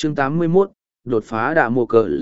Chương 81, đột phá đạ mồ cờ.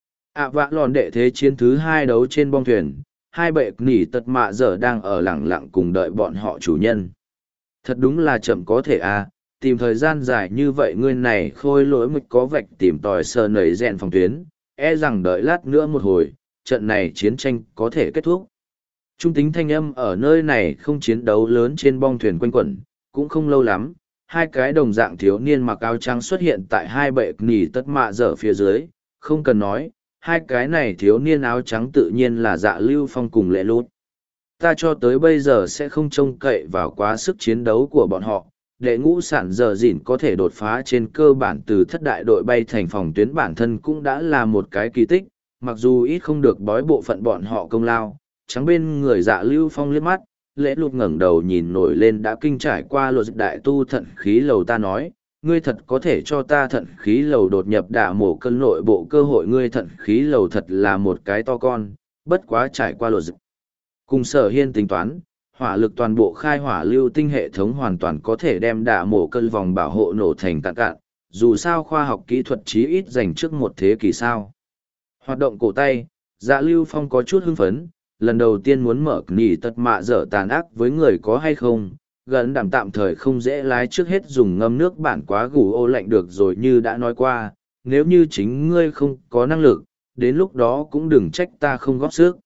Vạ lòn đệ thế chiến thứ 2 đấu trên bong thuyền, hai bệ nỉ tật mạ giờ đang ở lẳng lặng cùng đợi bọn họ chủ nhân. Thật đúng là chậm có thể tìm thời gian dài như vậy ngươi này khôi lỗi mịch có vạch tìm tòi sờ nầy rèn phòng tuyến, rằng đợi lát nữa một hồi, trận này chiến tranh có thể kết thúc. Trung tính thanh âm ở nơi này không chiến đấu lớn trên bong thuyền quanh quẩn, cũng không lâu lắm, hai cái đồng dạng thiếu niên mặc áo trắng xuất hiện tại hai bệ nỉ tất mạ dở phía dưới, không cần nói, hai cái này thiếu niên áo trắng tự nhiên là Dạ Lưu Phong cùng Lệ Lút. Ta cho tới bây giờ sẽ không trông cậy vào quá sức chiến đấu của bọn họ, đệ ngũ sản giờ dỉn có thể đột phá trên cơ bản từ thất đại đội bay thành phòng tuyến bản thân cũng đã là một cái kỳ tích, mặc dù ít không được bói bộ phận bọn họ công lao. Trắng bên người Dạ Lưu Phong liếc mắt, Lễ Lụt ngẩng đầu nhìn nổi lên đã kinh trải qua luật đại tu thận khí lầu. Ta nói, ngươi thật có thể cho ta thận khí lầu đột nhập đả mổ cân nội bộ cơ hội. Ngươi thận khí lầu thật là một cái to con, bất quá trải qua luật cùng Sở Hiên tính toán, hỏa lực toàn bộ khai hỏa lưu tinh hệ thống hoàn toàn có thể đem đả mổ cân vòng bảo hộ nổ thành cạn cạn, dù sao khoa học kỹ thuật chí ít dành trước một thế kỷ sao. Hoạt động cổ tay, Dạ Lưu Phong có chút hưng phấn, lần đầu tiên muốn mở nỉ tật mạ dở tàn ác với người có hay không, gần đảm tạm thời không dễ lái, trước hết dùng ngâm nước bản quá gù ô lạnh được rồi. Như đã nói qua, nếu như chính ngươi không có năng lực, đến lúc đó cũng đừng trách ta không góp sức.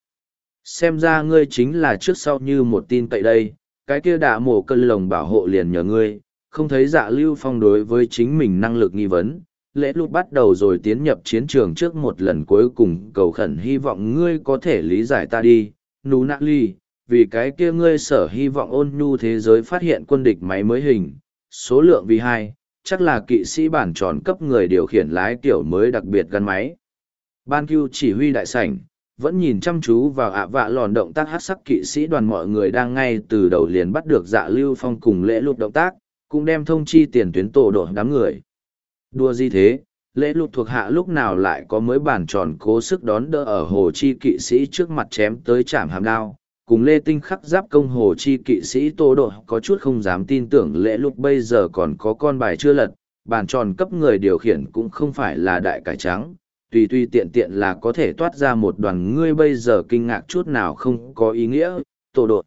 Xem ra ngươi chính là trước sau như một tin cậy đây, cái kia đạ mổ cân lồng bảo hộ liền nhờ ngươi. Không thấy Dạ Lưu Phong đối với chính mình năng lực nghi vấn, Lễ Lút bắt đầu rồi tiến nhập chiến trường trước một lần cuối cùng cầu khẩn hy vọng ngươi có thể lý giải ta đi, Nú Nạ Ly, vì cái kia ngươi sở hy vọng ôn nhu thế giới phát hiện quân địch máy mới hình, số lượng vì 2, chắc là kỵ sĩ bản tròn cấp người điều khiển lái kiểu mới đặc biệt gắn máy. Ban Cưu chỉ huy đại sảnh, vẫn nhìn chăm chú vào vạ lòn động tác hát sắc kỵ sĩ đoàn. Mọi người đang ngay từ đầu liền bắt được Dạ Lưu Phong cùng Lễ Lút động tác, cũng đem thông chi tiền tuyến tổ đội đám người. Đua gì thế, Lễ Lút thuộc hạ lúc nào lại có mới bản tròn cố sức đón đỡ ở hồ chi kỵ sĩ trước mặt chém tới chạm hàm đao, cùng Lê Tinh khắc giáp công hồ chi kỵ sĩ tổ đội có chút không dám tin tưởng Lễ Lút bây giờ còn có con bài chưa lật, bản tròn cấp người điều khiển cũng không phải là đại cải trắng, tùy tùy tiện tiện là có thể toát ra một đoàn. Ngươi bây giờ kinh ngạc chút nào không có ý nghĩa, tổ đội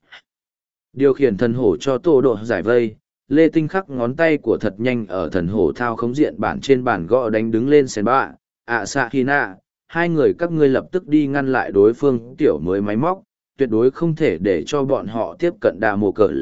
điều khiển thần hổ cho tổ đội giải vây. Lê Tinh khắc ngón tay của thật nhanh ở thần hổ thao khống diện bản trên bản gõ đánh đứng lên sen bạ, xạ hy nạ, hai người các ngươi lập tức đi ngăn lại đối phương tiểu mới máy móc, tuyệt đối không thể để cho bọn họ tiếp cận đà mổ cỡ.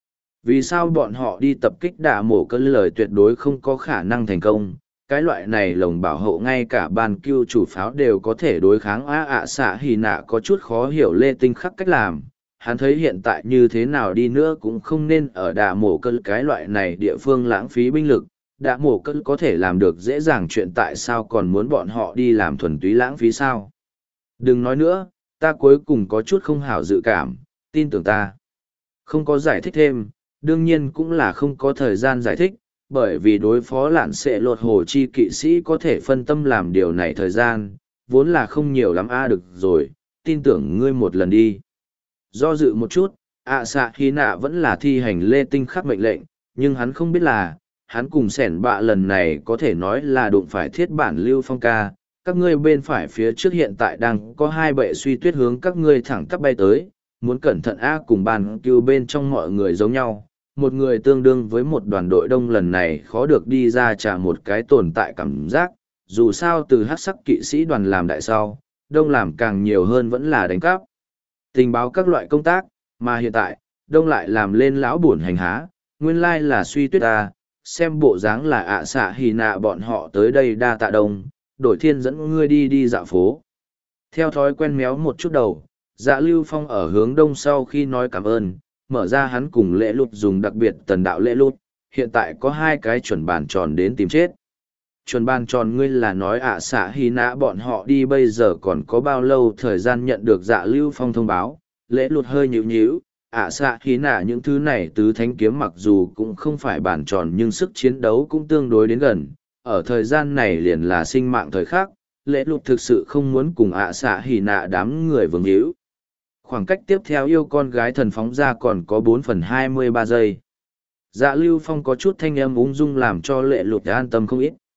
Vì sao bọn họ đi tập kích đà mổ cỡ lời tuyệt đối không có khả năng thành công, cái loại này lồng bảo hộ ngay cả ban cưu chủ pháo đều có thể đối kháng. Xạ hy nạ có chút khó hiểu Lê Tinh khắc cách làm. Hắn thấy hiện tại như thế nào đi nữa cũng không nên ở đạ mổ cân cái loại này địa phương lãng phí binh lực. Đạ mổ cân có thể làm được dễ dàng chuyện, tại sao còn muốn bọn họ đi làm thuần túy lãng phí sao? Đừng nói nữa, ta cuối cùng có chút không hảo dự cảm, tin tưởng ta. Không có giải thích thêm, đương nhiên cũng là không có thời gian giải thích, bởi vì đối phó lạn sẽ lột hồ chi kỵ sĩ có thể phân tâm làm điều này thời gian, vốn là không nhiều lắm. Được rồi, tin tưởng ngươi một lần đi. Do dự một chút, xạ hy nạ vẫn là thi hành Lê Tinh khắc mệnh lệnh, nhưng hắn không biết là, hắn cùng sẻn bạ lần này có thể nói là đụng phải thiết bản Lưu Phong ca. Các ngươi bên phải phía trước hiện tại đang có hai bệ suy tuyết hướng các ngươi thẳng tắp bay tới, muốn cẩn thận cùng bàn cứu bên trong mọi người giống nhau. Một người tương đương với một đoàn đội đông, lần này khó được đi ra trả một cái tồn tại cảm giác, dù sao từ hắc sắc kỵ sĩ đoàn làm đại sau, đông làm càng nhiều hơn vẫn là đánh cắp tình báo các loại công tác, mà hiện tại, đông lại làm lên lão buồn hành há, nguyên lai là suy tuyết ta, xem bộ dáng là xạ hì nạ bọn họ tới đây đa tạ đông, đổi thiên dẫn ngươi đi dạo phố. Theo thói quen méo một chút đầu, Dạ Lưu Phong ở hướng đông sau khi nói cảm ơn, mở ra hắn cùng Lễ Lút dùng đặc biệt tần đạo Lễ Lút, hiện tại có hai cái chuẩn bàn tròn đến tìm chết. Chuẩn bàn tròn ngươi là nói xạ hy nã bọn họ đi bây giờ còn có bao lâu thời gian nhận được Dạ Lưu Phong thông báo. Lễ Lút hơi nhíu nhíu, xạ hy nã những thứ này tứ thánh kiếm mặc dù cũng không phải bàn tròn nhưng sức chiến đấu cũng tương đối đến gần, ở thời gian này liền là sinh mạng thời khắc. Lễ Lút thực sự không muốn cùng xạ hy nã đám người vương hữu. Khoảng cách tiếp theo yêu con gái thần phóng ra còn có 4/23 giây. Dạ Lưu Phong có chút thanh âm ung dung làm cho Lễ Lút an tâm không ít.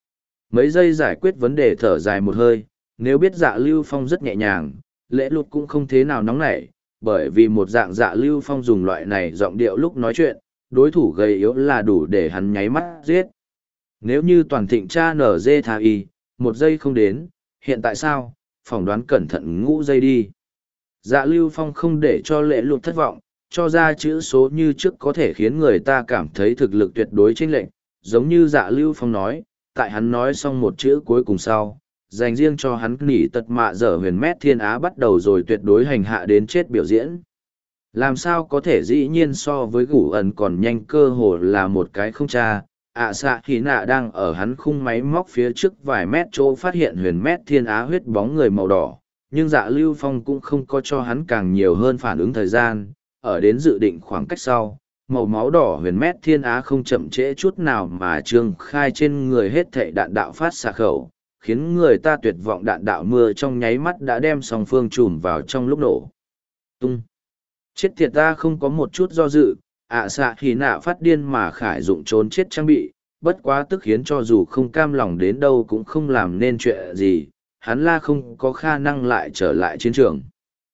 Mấy giây giải quyết vấn đề thở dài một hơi, nếu biết Dạ Lưu Phong rất nhẹ nhàng, Lễ Lụt cũng không thế nào nóng nảy, bởi vì một dạng Dạ Lưu Phong dùng loại này giọng điệu lúc nói chuyện, đối thủ gầy yếu là đủ để hắn nháy mắt giết. Nếu như toàn thịnh cha nở dê thà y, một giây không đến, hiện tại sao, phỏng đoán cẩn thận ngũ giây đi. Dạ Lưu Phong không để cho Lễ Lụt thất vọng, cho ra chữ số như trước có thể khiến người ta cảm thấy thực lực tuyệt đối chênh lệch, giống như Dạ Lưu Phong nói, tại hắn nói xong một chữ cuối cùng sau, dành riêng cho hắn nỉ tật mạ dở huyền mét thiên á bắt đầu rồi tuyệt đối hành hạ đến chết biểu diễn. Làm sao có thể dĩ nhiên so với gủ ẩn còn nhanh, cơ hồ là một cái không cha. Xạ khí nạ đang ở hắn khung máy móc phía trước vài mét chỗ phát hiện huyền mét thiên á huyết bóng người màu đỏ, nhưng Dạ Lưu Phong cũng không có cho hắn càng nhiều hơn phản ứng thời gian, ở đến dự định khoảng cách sau. Màu máu đỏ huyền mét thiên á không chậm trễ chút nào mà trương khai trên người hết thảy đạn đạo phát xạ khẩu, khiến người ta tuyệt vọng. Đạn đạo mưa trong nháy mắt đã đem song phương trùm vào trong lúc nổ tung. Chết tiệt, ta không có một chút do dự. Xạ khí nạ phát điên mà khải dụng trốn chết trang bị, bất quá tức khiến cho dù không cam lòng đến đâu cũng không làm nên chuyện gì, hắn la không có khả năng lại trở lại chiến trường.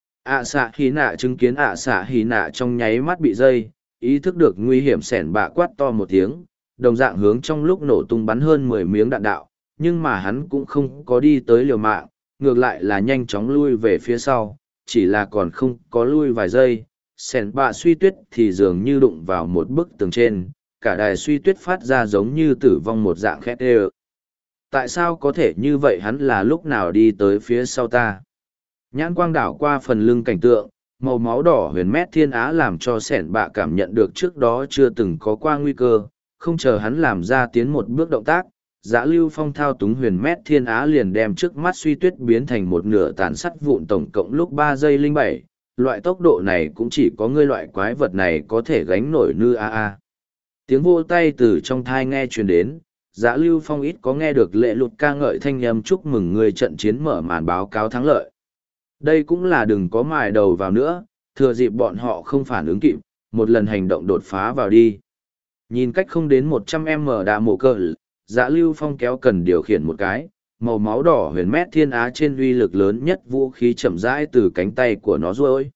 Xạ khí nạ chứng kiến xạ khí nạ trong nháy mắt bị dây, ý thức được nguy hiểm, sẻn bạ quát to một tiếng, đồng dạng hướng trong lúc nổ tung bắn hơn 10 miếng đạn đạo, nhưng mà hắn cũng không có đi tới liều mạng, ngược lại là nhanh chóng lui về phía sau, chỉ là còn không có lui vài giây, sẻn bạ suy tuyết thì dường như đụng vào một bức tường trên, cả đài suy tuyết phát ra giống như tử vong một dạng khét ê. Tại sao có thể như vậy, hắn là lúc nào đi tới phía sau ta? Nhãn quang đảo qua phần lưng cảnh tượng, màu máu đỏ huyền mét thiên á làm cho sẻn bạ cảm nhận được trước đó chưa từng có qua nguy cơ, không chờ hắn làm ra tiến một bước động tác. Dạ Lưu Phong thao túng huyền mét thiên á liền đem trước mắt suy tuyết biến thành một nửa tàn sắt vụn, tổng cộng lúc 3 giây 07, loại tốc độ này cũng chỉ có ngươi loại quái vật này có thể gánh nổi nư a. Tiếng vô tay từ trong thai nghe truyền đến, Dạ Lưu Phong ít có nghe được Lễ Lụt ca ngợi thanh âm chúc mừng người trận chiến mở màn báo cáo thắng lợi. Đây cũng là đừng có mài đầu vào nữa, thừa dịp bọn họ không phản ứng kịp, một lần hành động đột phá vào đi. Nhìn cách không đến 100m đạ mộ cờ, Dạ Lưu Phong kéo cần điều khiển một cái, màu máu đỏ huyền mét thiên á trên uy lực lớn nhất vũ khí chậm rãi từ cánh tay của nó ruôi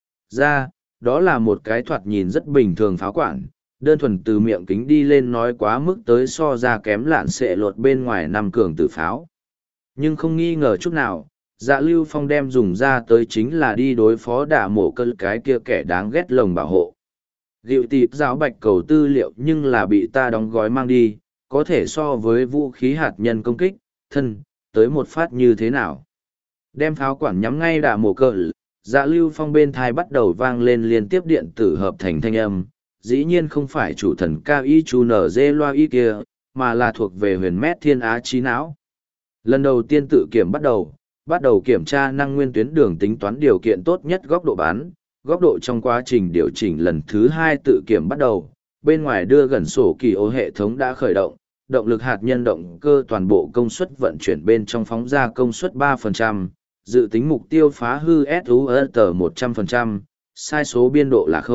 ra. Đó là một cái thoạt nhìn rất bình thường pháo quản, đơn thuần từ miệng kính đi lên nói quá mức tới so ra kém lạn xệ lột bên ngoài 5 cường tử pháo. Nhưng không nghi ngờ chút nào, Dạ Lưu Phong đem dùng ra tới chính là đi đối phó đả mộ cơ cái kia kẻ đáng ghét lồng bảo hộ. Diệu tịp giáo bạch cầu tư liệu nhưng là bị ta đóng gói mang đi, có thể so với vũ khí hạt nhân công kích, thân, tới một phát như thế nào. Đem pháo quản nhắm ngay đả mộ cơ, Dạ Lưu Phong bên thai bắt đầu vang lên liên tiếp điện tử hợp thành thanh âm, dĩ nhiên không phải chủ thần cao y chu nở dê loa y kia, mà là thuộc về huyền mét thiên á trí não. Lần đầu tiên tự kiểm bắt đầu kiểm tra năng nguyên tuyến đường, tính toán điều kiện tốt nhất góc độ bán, góc độ trong quá trình điều chỉnh. Lần thứ 2 tự kiểm bắt đầu, bên ngoài đưa gần sổ kỳ ô hệ thống đã khởi động, động lực hạt nhân động cơ toàn bộ công suất vận chuyển bên trong phóng ra công suất 3%, dự tính mục tiêu phá hư SURT 100%, sai số biên độ là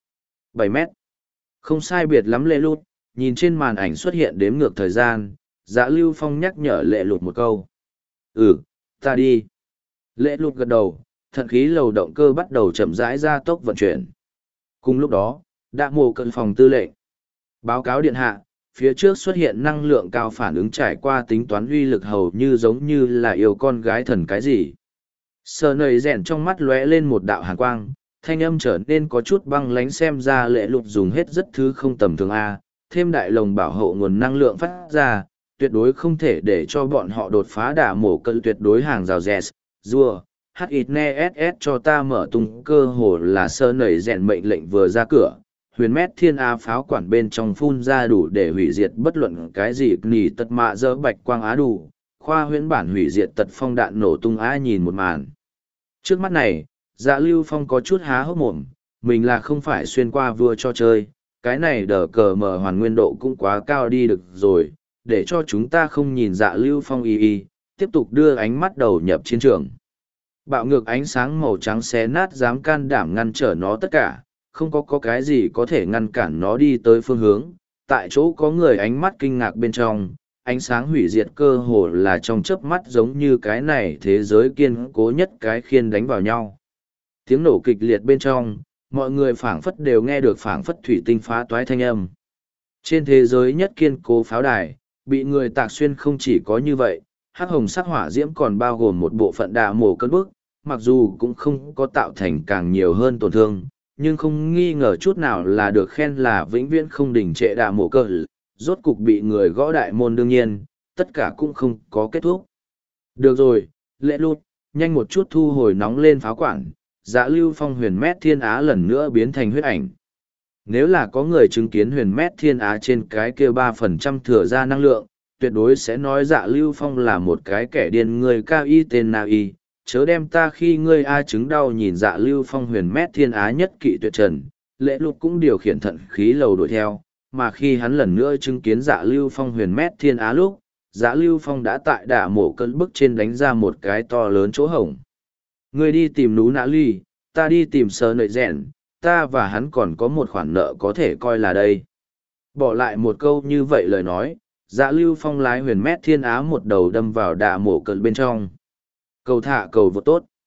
0,7 mét. Không sai biệt lắm. Lễ Lụt nhìn trên màn ảnh xuất hiện đếm ngược thời gian, Dạ Lưu Phong nhắc nhở Lễ Lụt một câu. Ta đi. Lễ Lụt gật đầu, thận khí lầu động cơ bắt đầu chậm rãi ra tốc vận chuyển. Cùng lúc đó, đạ mộ cận phòng tư lệnh báo cáo điện hạ, phía trước xuất hiện năng lượng cao phản ứng, trải qua tính toán uy lực hầu như giống như là yêu con gái thần cái gì. Sờ nầy rèn trong mắt lóe lên một đạo hàn quang, thanh âm trở nên có chút băng lánh, xem ra Lễ Lụt dùng hết rất thứ không tầm thường a, thêm đại lồng bảo hộ nguồn năng lượng phát ra, tuyệt đối không thể để cho bọn họ đột phá đả mổ cận tuyệt đối hàng rào Zs, rùa, HITNE SS cho ta mở tung. Cơ hồ là sơ nảy rèn mệnh lệnh vừa ra cửa, huyền mét thiên á pháo quản bên trong phun ra đủ để hủy diệt bất luận cái gì nỉ tật mạ dỡ bạch quang á đủ, khoa huyễn bản hủy diệt tật phong đạn nổ tung á. Nhìn một màn trước mắt này, Dạ Lưu Phong có chút há hốc mồm, mình là không phải xuyên qua vua cho chơi, cái này đờ cờ mở hoàn nguyên độ cũng quá cao đi được rồi, để cho chúng ta không nhìn Dạ Lưu Phong tiếp tục đưa ánh mắt đầu nhập chiến trường. Bạo ngược ánh sáng màu trắng xé nát dám can đảm ngăn trở nó tất cả, không có cái gì có thể ngăn cản nó đi tới phương hướng. Tại chỗ có người ánh mắt kinh ngạc bên trong, ánh sáng hủy diệt cơ hồ là trong chớp mắt giống như cái này thế giới kiên cố nhất cái khiên đánh vào nhau. Tiếng nổ kịch liệt bên trong, mọi người phảng phất đều nghe được phảng phất thủy tinh phá toái thanh âm. Trên thế giới nhất kiên cố pháo đài, bị người tạc xuyên không chỉ có như vậy, hắc hồng sắc hỏa diễm còn bao gồm một bộ phận đạ mổ cơn bức, mặc dù cũng không có tạo thành càng nhiều hơn tổn thương, nhưng không nghi ngờ chút nào là được khen là vĩnh viễn không đình trệ đạ mổ cờ, rốt cục bị người gõ đại môn đương nhiên, tất cả cũng không có kết thúc. Được rồi, lệ lụt, nhanh một chút thu hồi nóng lên pháo quản, dạ lưu phong huyền mét thiên á lần nữa biến thành huyết ảnh. Nếu là có người chứng kiến huyền mét thiên á trên cái kia 3% thừa ra năng lượng, tuyệt đối sẽ nói dạ lưu phong là một cái kẻ điên người cao y tên nào y, chớ đem ta khi ngươi a chứng đau nhìn dạ lưu phong huyền mét thiên á nhất kỵ tuyệt trần, lệ lục cũng điều khiển thận khí lầu đuổi theo, mà khi hắn lần nữa chứng kiến dạ lưu phong huyền mét thiên á lúc, dạ lưu phong đã tại đả mổ cơn bức trên đánh ra một cái to lớn chỗ hổng. Ngươi đi tìm nú nã ly, ta đi tìm sơ nợi rèn, ta và hắn còn có một khoản nợ có thể coi là đây. Bỏ lại một câu như vậy lời nói, dạ lưu phong lái huyền mét thiên á một đầu đâm vào đả mổ cơn bên trong. Cầu thả cầu vô tốt.